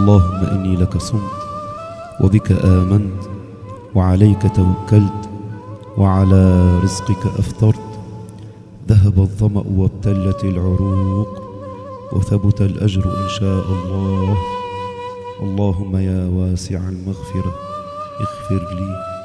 اللهم إني لك صمت وبك آمنت وعليك توكلت وعلى رزقك أفطرت. ذهب الظمأ وابتلت العروق وثبت الأجر إن شاء الله. اللهم يا واسع المغفرة اغفر لي